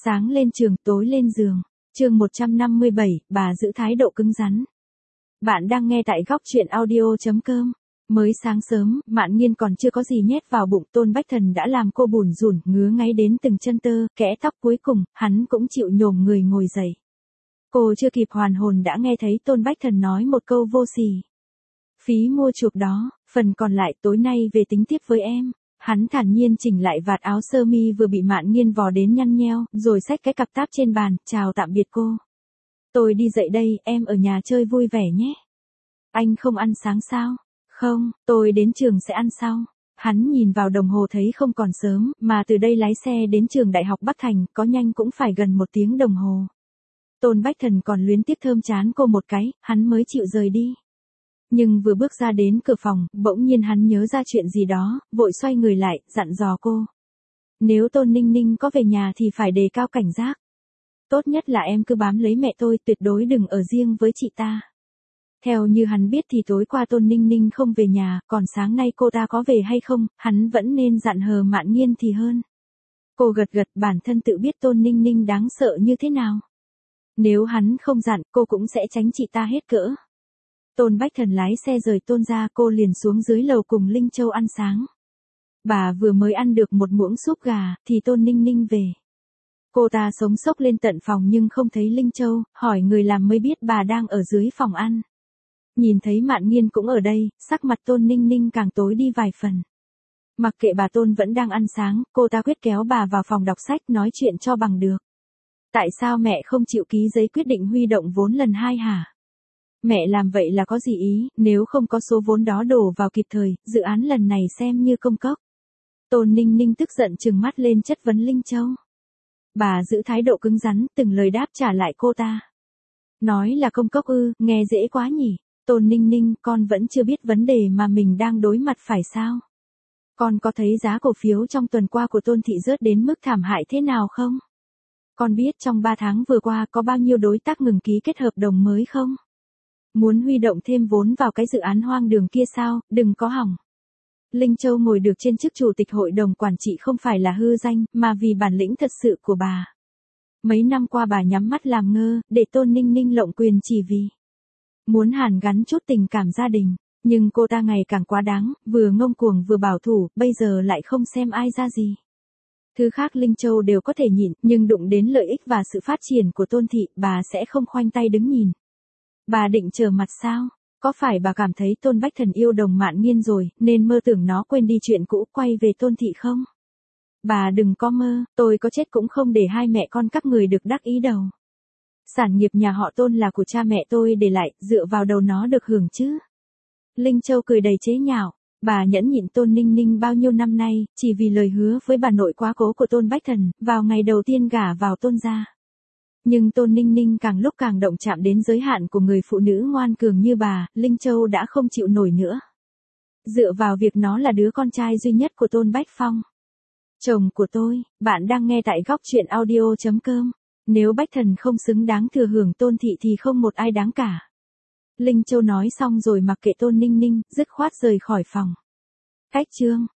Sáng lên trường, tối lên giường. Chương 157, bà giữ thái độ cứng rắn. Bạn đang nghe tại góc truyện audio.com. Mới sáng sớm, Mạn Nghiên còn chưa có gì nhét vào bụng, Tôn Bách Thần đã làm cô bủn rủn, ngứa ngáy đến từng chân tơ, kẽ tóc, cuối cùng, hắn cũng chịu nhổm người ngồi dậy. Cô chưa kịp hoàn hồn đã nghe thấy Tôn Bách Thần nói một câu vô sỉ. Phí mua chuộc đó, phần còn lại tối nay về tính tiếp với em. Hắn thản nhiên chỉnh lại vạt áo sơ mi vừa bị Mạn Nghiên vò đến nhăn nheo, rồi xách cái cặp táp trên bàn, chào tạm biệt cô. Tôi đi dậy đây, em ở nhà chơi vui vẻ nhé. Anh không ăn sáng sao? Không, tôi đến trường sẽ ăn sau. Hắn nhìn vào đồng hồ thấy không còn sớm, mà từ đây lái xe đến trường Đại học Bắc Thành, có nhanh cũng phải gần 1 tiếng đồng hồ. Tôn Bách Thần còn luyến tiếc thơm chán cô một cái, hắn mới chịu rời đi. Nhưng vừa bước ra đến cửa phòng, bỗng nhiên hắn nhớ ra chuyện gì đó, vội xoay người lại, dặn dò cô. Nếu Tôn Ninh Ninh có về nhà thì phải đề cao cảnh giác. Tốt nhất là em cứ bám lấy mẹ tôi, tuyệt đối đừng ở riêng với chị ta. Theo như hắn biết thì tối qua Tôn Ninh Ninh không về nhà, còn sáng nay cô ta có về hay không, hắn vẫn nên dặn hờ Mạn Nghiên thì hơn. Cô gật gật, bản thân tự biết Tôn Ninh Ninh đáng sợ như thế nào. Nếu hắn không dặn, cô cũng sẽ tránh chị ta hết cỡ. Tôn Bách Thần lái xe rời Tôn ra, cô liền xuống dưới lầu cùng Linh Châu ăn sáng. Bà vừa mới ăn được một muỗng súp gà, thì Tôn Ninh Ninh về. Cô ta sống sốc lên tận phòng nhưng không thấy Linh Châu, hỏi người làm mới biết bà đang ở dưới phòng ăn. Nhìn thấy Mạn Nghiên cũng ở đây, sắc mặt Tôn Ninh Ninh càng tối đi vài phần. Mặc kệ bà Tôn vẫn đang ăn sáng, cô ta quyết kéo bà vào phòng đọc sách nói chuyện cho bằng được. Tại sao mẹ không chịu ký giấy quyết định huy động vốn lần 2 hả? Mẹ làm vậy là có gì ý, nếu không có số vốn đó đổ vào kịp thời, dự án lần này xem như công cốc. Tôn Ninh Ninh tức giận trừng mắt lên chất vấn Linh Châu. Bà giữ thái độ cứng rắn, từng lời đáp trả lại cô ta. Nói là công cốc ư, nghe dễ quá nhỉ. Tôn Ninh Ninh, con vẫn chưa biết vấn đề mà mình đang đối mặt phải sao? Con có thấy giá cổ phiếu trong tuần qua của Tôn thị rớt đến mức thảm hại thế nào không? Con biết trong 3 tháng vừa qua có bao nhiêu đối tác ngừng ký kết hợp đồng mới không? Muốn huy động thêm vốn vào cái dự án hoang đường kia sao, đừng có hỏng. Linh Châu ngồi được trên chức chủ tịch hội đồng quản trị không phải là hư danh, mà vì bản lĩnh thật sự của bà. Mấy năm qua bà nhắm mắt làm ngơ, để Tôn Ninh Ninh lộng quyền chỉ vì muốn hàn gắn chút tình cảm gia đình. Nhưng cô ta ngày càng quá đáng, vừa ngông cuồng vừa bảo thủ, bây giờ lại không xem ai ra gì. Thứ khác Linh Châu đều có thể nhịn, nhưng đụng đến lợi ích và sự phát triển của Tôn thị, bà sẽ không khoanh tay đứng nhìn. Bà định trở mặt sao? Có phải bà cảm thấy Tôn Bách Thần yêu đồng Mạn Nghiên rồi, nên mơ tưởng nó quên đi chuyện cũ quay về Tôn thị không? Bà đừng có mơ, tôi có chết cũng không để hai mẹ con các người được đắc ý đầu. Sản nghiệp nhà họ Tôn là của cha mẹ tôi để lại, dựa vào đầu nó được hưởng chứ. Linh Châu cười đầy chế nhạo, bà nhẫn nhịn Tôn Ninh Ninh bao nhiêu năm nay, chỉ vì lời hứa với bà nội quá cố của Tôn Bách Thần, vào ngày đầu tiên gả vào Tôn gia. Nhưng Tôn Ninh Ninh càng lúc càng động chạm đến giới hạn của người phụ nữ ngoan cường như bà, Linh Châu đã không chịu nổi nữa. Dựa vào việc nó là đứa con trai duy nhất của Tôn Bách Phong. Chồng của tôi, bạn đang nghe tại góc truyện audio.com. Nếu Bách Thần không xứng đáng thừa hưởng Tôn thị thì không một ai đáng cả. Linh Châu nói xong rồi mặc kệ Tôn Ninh Ninh, dứt khoát rời khỏi phòng. Cách chương.